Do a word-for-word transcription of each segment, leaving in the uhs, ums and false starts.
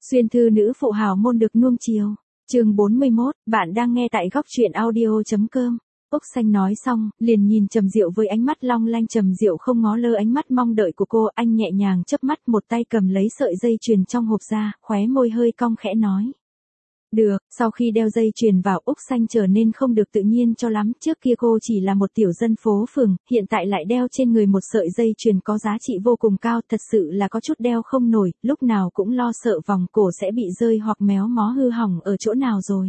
Xuyên thư nữ phụ hào môn được nuông chiều. Chương bốn mươi mốt, bạn đang nghe tại góc truyện audio chấm com. Úc Xanh nói xong, liền nhìn Trầm Diệu với ánh mắt long lanh. Trầm Diệu không ngó lơ ánh mắt mong đợi của cô, anh nhẹ nhàng chớp mắt, một tay cầm lấy sợi dây chuyền trong hộp ra, khóe môi hơi cong khẽ nói. Được, sau khi đeo dây chuyền vào, Úc Xanh trở nên không được tự nhiên cho lắm. Trước kia cô chỉ là một tiểu dân phố phường, hiện tại lại đeo trên người một sợi dây chuyền có giá trị vô cùng cao, thật sự là có chút đeo không nổi, lúc nào cũng lo sợ vòng cổ sẽ bị rơi hoặc méo mó hư hỏng ở chỗ nào rồi.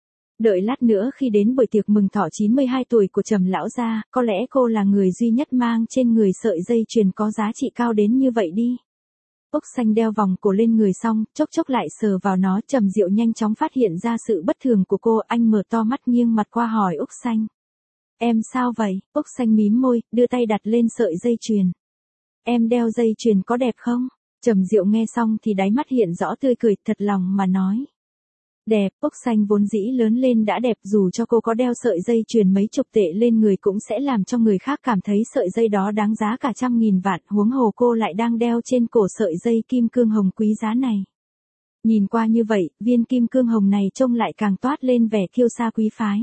Đợi lát nữa khi đến buổi tiệc mừng thọ chín mươi hai tuổi của Trầm lão gia, có lẽ cô là người duy nhất mang trên người sợi dây chuyền có giá trị cao đến như vậy đi. Úc Xanh đeo vòng cổ lên người xong, chốc chốc lại sờ vào nó. Trầm Diệu nhanh chóng phát hiện ra sự bất thường của cô, anh mở to mắt nghiêng mặt qua hỏi Úc Xanh. Em sao vậy? Úc Xanh mím môi, đưa tay đặt lên sợi dây chuyền. Em đeo dây chuyền có đẹp không? Trầm Diệu nghe xong thì đáy mắt hiện rõ tươi cười, thật lòng mà nói. Đẹp. Úc Xanh vốn dĩ lớn lên đã đẹp, dù cho cô có đeo sợi dây chuyền mấy chục tệ lên người cũng sẽ làm cho người khác cảm thấy sợi dây đó đáng giá cả trăm nghìn vạn, huống hồ cô lại đang đeo trên cổ sợi dây kim cương hồng quý giá này. Nhìn qua như vậy, viên kim cương hồng này trông lại càng toát lên vẻ kiêu sa quý phái.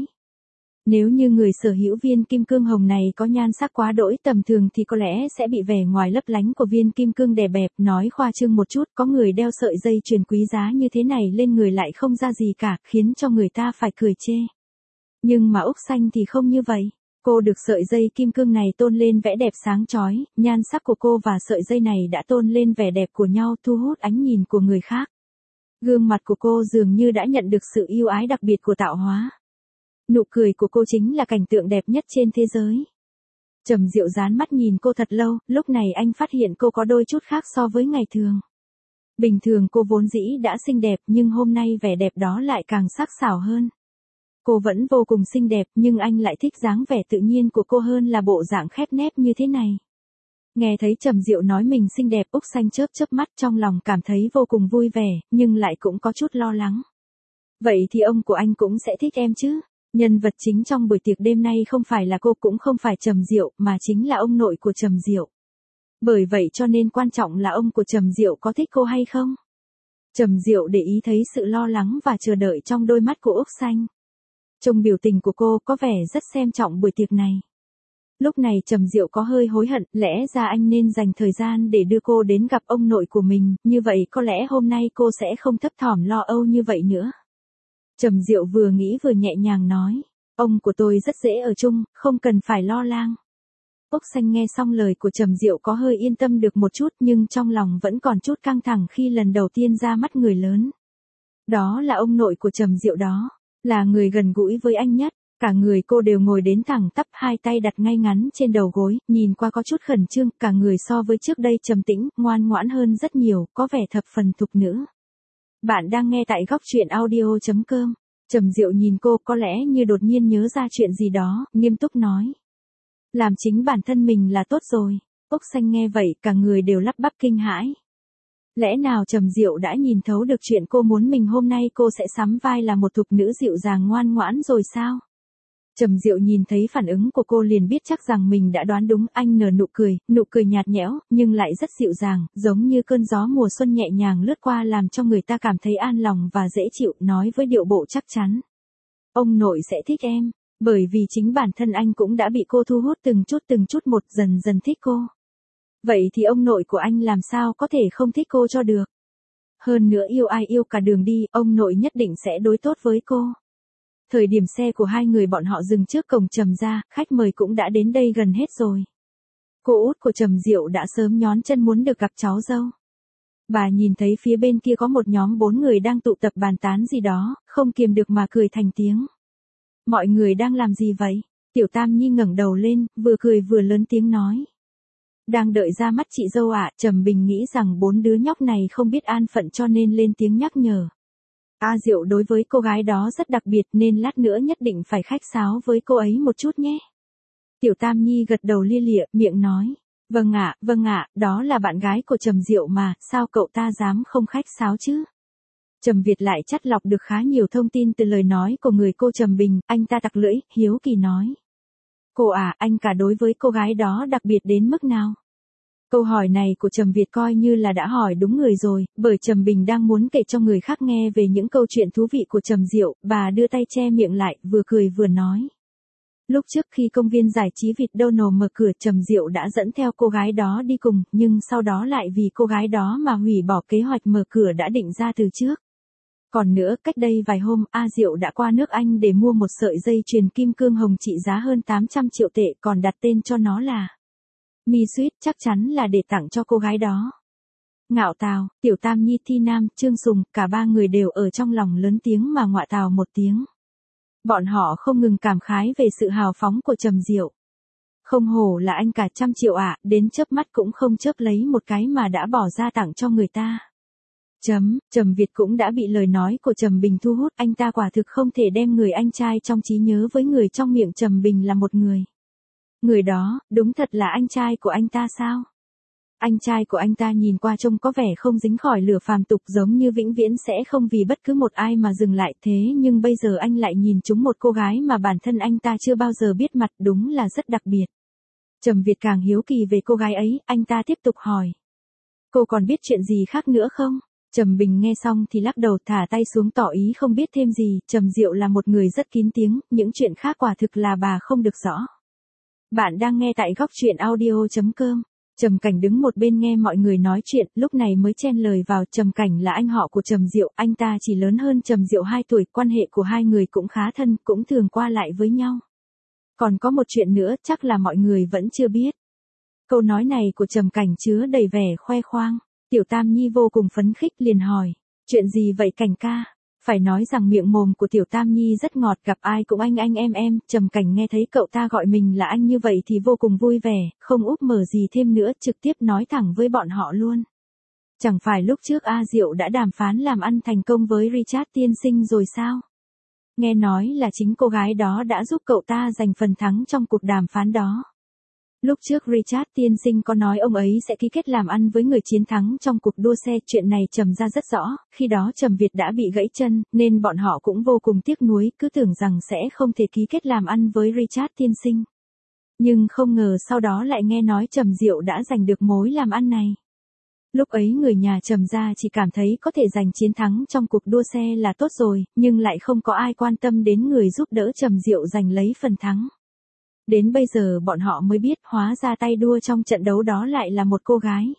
Nếu như người sở hữu viên kim cương hồng này có nhan sắc quá đỗi tầm thường thì có lẽ sẽ bị vẻ ngoài lấp lánh của viên kim cương đè bẹp. Nói khoa trương một chút, có người đeo sợi dây chuyền quý giá như thế này lên người lại không ra gì cả, khiến cho người ta phải cười chê. Nhưng mà Úc Xanh thì không như vậy. Cô được sợi dây kim cương này tôn lên vẻ đẹp sáng chói, nhan sắc của cô và sợi dây này đã tôn lên vẻ đẹp của nhau, thu hút ánh nhìn của người khác. Gương mặt của cô dường như đã nhận được sự yêu ái đặc biệt của tạo hóa. Nụ cười của cô chính là cảnh tượng đẹp nhất trên thế giới. Trầm Diệu dán mắt nhìn cô thật lâu, lúc này anh phát hiện cô có đôi chút khác so với ngày thường. Bình thường cô vốn dĩ đã xinh đẹp, nhưng hôm nay vẻ đẹp đó lại càng sắc sảo hơn. Cô vẫn vô cùng xinh đẹp, nhưng anh lại thích dáng vẻ tự nhiên của cô hơn là bộ dạng khép nép như thế này. Nghe thấy Trầm Diệu nói mình xinh đẹp, Úc Xanh chớp chớp mắt, trong lòng cảm thấy vô cùng vui vẻ, nhưng lại cũng có chút lo lắng. Vậy thì ông của anh cũng sẽ thích em chứ? Nhân vật chính trong buổi tiệc đêm nay không phải là cô, cũng không phải Trầm Diệu, mà chính là ông nội của Trầm Diệu. Bởi vậy cho nên quan trọng là ông của Trầm Diệu có thích cô hay không? Trầm Diệu để ý thấy sự lo lắng và chờ đợi trong đôi mắt của Úc Xanh. Trong biểu tình của cô có vẻ rất xem trọng buổi tiệc này. Lúc này Trầm Diệu có hơi hối hận, lẽ ra anh nên dành thời gian để đưa cô đến gặp ông nội của mình, như vậy có lẽ hôm nay cô sẽ không thấp thỏm lo âu như vậy nữa. Trầm Diệu vừa nghĩ vừa nhẹ nhàng nói, ông của tôi rất dễ ở chung, không cần phải lo lắng. Úc Xanh nghe xong lời của Trầm Diệu có hơi yên tâm được một chút, nhưng trong lòng vẫn còn chút căng thẳng khi lần đầu tiên ra mắt người lớn. Đó là ông nội của Trầm Diệu đó, là người gần gũi với anh nhất. Cả người cô đều ngồi đến thẳng tắp, hai tay đặt ngay ngắn trên đầu gối, nhìn qua có chút khẩn trương, cả người so với trước đây trầm tĩnh, ngoan ngoãn hơn rất nhiều, có vẻ thập phần thục nữ. Bạn đang nghe tại góc truyện audio chấm com. Trầm Diệu nhìn cô, có lẽ như đột nhiên nhớ ra chuyện gì đó, nghiêm túc nói. Làm chính bản thân mình là tốt rồi. Úc Xanh nghe vậy, cả người đều lắp bắp kinh hãi. Lẽ nào Trầm Diệu đã nhìn thấu được chuyện cô muốn mình hôm nay cô sẽ sắm vai là một thục nữ dịu dàng ngoan ngoãn rồi sao? Trầm Diệu nhìn thấy phản ứng của cô liền biết chắc rằng mình đã đoán đúng, anh nở nụ cười, nụ cười nhạt nhẽo, nhưng lại rất dịu dàng, giống như cơn gió mùa xuân nhẹ nhàng lướt qua làm cho người ta cảm thấy an lòng và dễ chịu, nói với điệu bộ chắc chắn. Ông nội sẽ thích em, bởi vì chính bản thân anh cũng đã bị cô thu hút từng chút từng chút một, dần dần thích cô. Vậy thì ông nội của anh làm sao có thể không thích cô cho được. Hơn nữa yêu ai yêu cả đường đi, ông nội nhất định sẽ đối tốt với cô. Thời điểm xe của hai người bọn họ dừng trước cổng Trầm gia, khách mời cũng đã đến đây gần hết rồi. Cô út của Trầm Diệu đã sớm nhón chân muốn được gặp cháu dâu. Bà nhìn thấy phía bên kia có một nhóm bốn người đang tụ tập bàn tán gì đó, không kiềm được mà cười thành tiếng. Mọi người đang làm gì vậy? Tiểu Tam Nhi ngẩng đầu lên, vừa cười vừa lớn tiếng nói. Đang đợi ra mắt chị dâu ạ. Trầm Bình nghĩ rằng bốn đứa nhóc này không biết an phận cho nên lên tiếng nhắc nhở. A Diệu đối với cô gái đó rất đặc biệt nên lát nữa nhất định phải khách sáo với cô ấy một chút nhé. Tiểu Tam Nhi gật đầu lia lịa, miệng nói. Vâng ạ, vâng ạ, đó là bạn gái của Trầm Diệu mà, sao cậu ta dám không khách sáo chứ? Trầm Việt lại chắt lọc được khá nhiều thông tin từ lời nói của người cô Trầm Bình, anh ta tặc lưỡi, hiếu kỳ nói. Cô à, anh cả đối với cô gái đó đặc biệt đến mức nào? Câu hỏi này của Trầm Việt coi như là đã hỏi đúng người rồi, bởi Trầm Bình đang muốn kể cho người khác nghe về những câu chuyện thú vị của Trầm Diệu, bà đưa tay che miệng lại, vừa cười vừa nói. Lúc trước khi công viên giải trí McDonald mở cửa, Trầm Diệu đã dẫn theo cô gái đó đi cùng, nhưng sau đó lại vì cô gái đó mà hủy bỏ kế hoạch mở cửa đã định ra từ trước. Còn nữa, cách đây vài hôm, A Diệu đã qua nước Anh để mua một sợi dây chuyền kim cương hồng trị giá hơn tám trăm triệu tệ, còn đặt tên cho nó là Mi Sweet, chắc chắn là để tặng cho cô gái đó. Ngạo Tào, Tiểu Tam Nhi, Thi Nam, Trương Sùng, cả ba người đều ở trong lòng lớn tiếng mà ngọa tào một tiếng. Bọn họ không ngừng cảm khái về sự hào phóng của Trầm Diệu. Không hổ là anh cả trăm triệu ạ, à, đến chớp mắt cũng không chớp lấy một cái mà đã bỏ ra tặng cho người ta. Chấm, Trầm Việt cũng đã bị lời nói của Trầm Bình thu hút, anh ta quả thực không thể đem người anh trai trong trí nhớ với người trong miệng Trầm Bình là một người. Người đó, đúng thật là anh trai của anh ta sao? Anh trai của anh ta nhìn qua trông có vẻ không dính khỏi lửa phàm tục, giống như vĩnh viễn sẽ không vì bất cứ một ai mà dừng lại, thế nhưng bây giờ anh lại nhìn trúng một cô gái mà bản thân anh ta chưa bao giờ biết mặt, đúng là rất đặc biệt. Trầm Việt càng hiếu kỳ về cô gái ấy, anh ta tiếp tục hỏi. Cô còn biết chuyện gì khác nữa không? Trầm Bình nghe xong thì lắc đầu, thả tay xuống tỏ ý không biết thêm gì. Trầm Diệu là một người rất kín tiếng, những chuyện khác quả thực là bà không được rõ. Bạn đang nghe tại góc truyện audio chấm com. Trầm Cảnh đứng một bên nghe mọi người nói chuyện, lúc này mới chen lời vào. Trầm Cảnh là anh họ của Trầm Diệu, anh ta chỉ lớn hơn Trầm Diệu hai tuổi, quan hệ của hai người cũng khá thân, cũng thường qua lại với nhau. Còn có một chuyện nữa, chắc là mọi người vẫn chưa biết. Câu nói này của Trầm Cảnh chứa đầy vẻ khoe khoang. Tiểu Tam Nhi vô cùng phấn khích liền hỏi, chuyện gì vậy Cảnh ca? Phải nói rằng miệng mồm của Tiểu Tam Nhi rất ngọt, gặp ai cũng anh anh em em. Trầm Cảnh nghe thấy cậu ta gọi mình là anh như vậy thì vô cùng vui vẻ, không úp mở gì thêm nữa, trực tiếp nói thẳng với bọn họ luôn. Chẳng phải lúc trước A Diệu đã đàm phán làm ăn thành công với Richard tiên sinh rồi sao? Nghe nói là chính cô gái đó đã giúp cậu ta giành phần thắng trong cuộc đàm phán đó. Lúc trước Richard tiên sinh có nói ông ấy sẽ ký kết làm ăn với người chiến thắng trong cuộc đua xe, chuyện này Trầm ra rất rõ, khi đó Trầm Việt đã bị gãy chân, nên bọn họ cũng vô cùng tiếc nuối, cứ tưởng rằng sẽ không thể ký kết làm ăn với Richard tiên sinh. Nhưng không ngờ sau đó lại nghe nói Trầm Diệu đã giành được mối làm ăn này. Lúc ấy người nhà Trầm ra chỉ cảm thấy có thể giành chiến thắng trong cuộc đua xe là tốt rồi, nhưng lại không có ai quan tâm đến người giúp đỡ Trầm Diệu giành lấy phần thắng. Đến bây giờ bọn họ mới biết hóa ra tay đua trong trận đấu đó lại là một cô gái.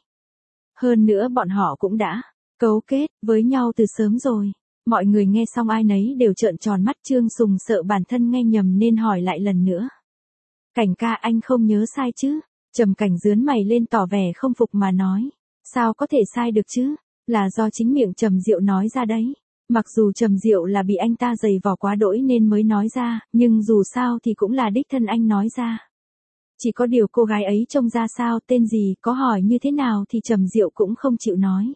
Hơn nữa bọn họ cũng đã cấu kết với nhau từ sớm rồi. Mọi người nghe xong ai nấy đều trợn tròn mắt. Trương Sùng sợ bản thân nghe nhầm nên hỏi lại lần nữa. Cảnh ca, anh không nhớ sai chứ? Trầm Cảnh dướn mày lên tỏ vẻ không phục mà nói. Sao có thể sai được chứ? Là do chính miệng Trầm Diệu nói ra đấy. Mặc dù Trầm Diệu là bị anh ta giày vò quá đỗi nên mới nói ra, nhưng dù sao thì cũng là đích thân anh nói ra. Chỉ có điều cô gái ấy trông ra sao, tên gì, có hỏi như thế nào thì Trầm Diệu cũng không chịu nói.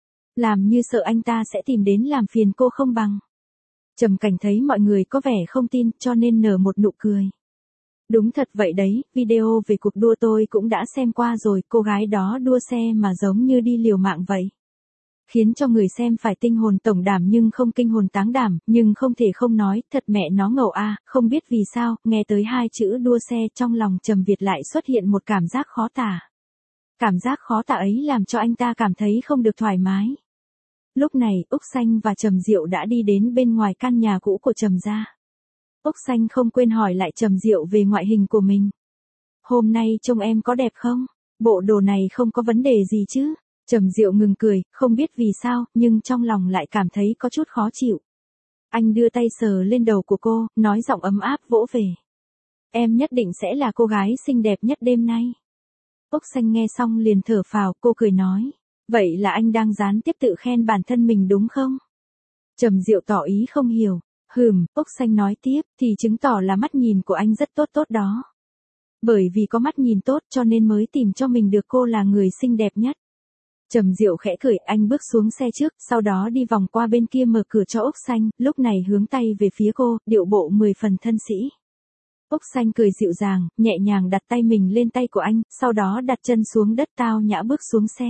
Làm như sợ anh ta sẽ tìm đến làm phiền cô không bằng. Trầm Cảnh thấy mọi người có vẻ không tin cho nên nở một nụ cười. Đúng thật vậy đấy, video về cuộc đua tôi cũng đã xem qua rồi, cô gái đó đua xe mà giống như đi liều mạng vậy. Khiến cho người xem phải tinh hồn tổng đảm nhưng không kinh hồn táng đảm, nhưng không thể không nói, thật mẹ nó ngầu a, à, không biết vì sao, nghe tới hai chữ đua xe trong lòng Trầm Việt lại xuất hiện một cảm giác khó tả. Cảm giác khó tả ấy làm cho anh ta cảm thấy không được thoải mái. Lúc này, Úc Xanh và Trầm Diệu đã đi đến bên ngoài căn nhà cũ của Trầm gia. Úc Xanh không quên hỏi lại Trầm Diệu về ngoại hình của mình. Hôm nay trông em có đẹp không? Bộ đồ này không có vấn đề gì chứ? Trầm Diệu ngừng cười, không biết vì sao, nhưng trong lòng lại cảm thấy có chút khó chịu. Anh đưa tay sờ lên đầu của cô, nói giọng ấm áp vỗ về. Em nhất định sẽ là cô gái xinh đẹp nhất đêm nay. Úc Xanh nghe xong liền thở phào, cô cười nói. Vậy là anh đang gián tiếp tự khen bản thân mình đúng không? Trầm Diệu tỏ ý không hiểu. Hừm, Úc Xanh nói tiếp, thì chứng tỏ là mắt nhìn của anh rất tốt tốt đó. Bởi vì có mắt nhìn tốt cho nên mới tìm cho mình được cô là người xinh đẹp nhất. Trầm Diệu khẽ cười, anh bước xuống xe trước, sau đó đi vòng qua bên kia mở cửa cho Úc Xanh, lúc này hướng tay về phía cô, điệu bộ mười phần thân sĩ. Úc Xanh cười dịu dàng, nhẹ nhàng đặt tay mình lên tay của anh, sau đó đặt chân xuống đất tao nhã bước xuống xe.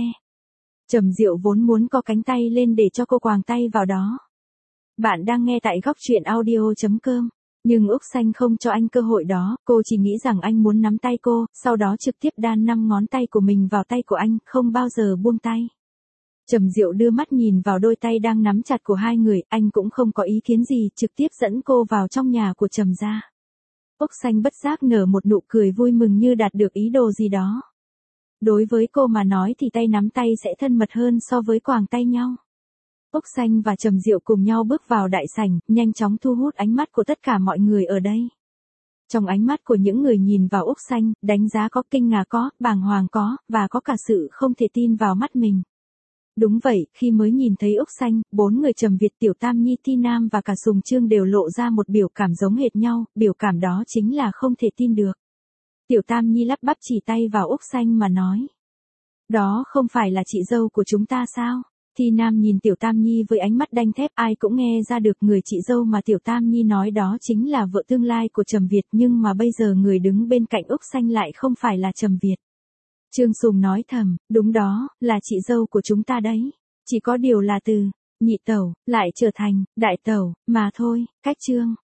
Trầm Diệu vốn muốn co cánh tay lên để cho cô quàng tay vào đó. Bạn đang nghe tại góc truyện audio chấm com. Nhưng Úc Xanh không cho anh cơ hội đó, cô chỉ nghĩ rằng anh muốn nắm tay cô, sau đó trực tiếp đan năm ngón tay của mình vào tay của anh, không bao giờ buông tay. Trầm Diệu đưa mắt nhìn vào đôi tay đang nắm chặt của hai người, anh cũng không có ý kiến gì, trực tiếp dẫn cô vào trong nhà của Trầm gia. Úc Xanh bất giác nở một nụ cười vui mừng như đạt được ý đồ gì đó. Đối với cô mà nói thì tay nắm tay sẽ thân mật hơn so với quàng tay nhau. Úc Xanh và Trầm Diệu cùng nhau bước vào đại sảnh, nhanh chóng thu hút ánh mắt của tất cả mọi người ở đây. Trong ánh mắt của những người nhìn vào Úc Xanh, đánh giá có, kinh ngạc có, bàng hoàng có, và có cả sự không thể tin vào mắt mình. Đúng vậy, khi mới nhìn thấy Úc Xanh, bốn người Trầm Việt, Tiểu Tam Nhi, Ti Nam và cả Sùng Trương đều lộ ra một biểu cảm giống hệt nhau, biểu cảm đó chính là không thể tin được. Tiểu Tam Nhi lắp bắp chỉ tay vào Úc Xanh mà nói. Đó không phải là chị dâu của chúng ta sao? Ti Nam nhìn Tiểu Tam Nhi với ánh mắt đanh thép, ai cũng nghe ra được người chị dâu mà Tiểu Tam Nhi nói đó chính là vợ tương lai của Trầm Việt, nhưng mà bây giờ người đứng bên cạnh Úc Xanh lại không phải là Trầm Việt. Trương Sùng nói thầm, đúng đó, là chị dâu của chúng ta đấy. Chỉ có điều là từ nhị tẩu lại trở thành đại tẩu mà thôi. Cách chương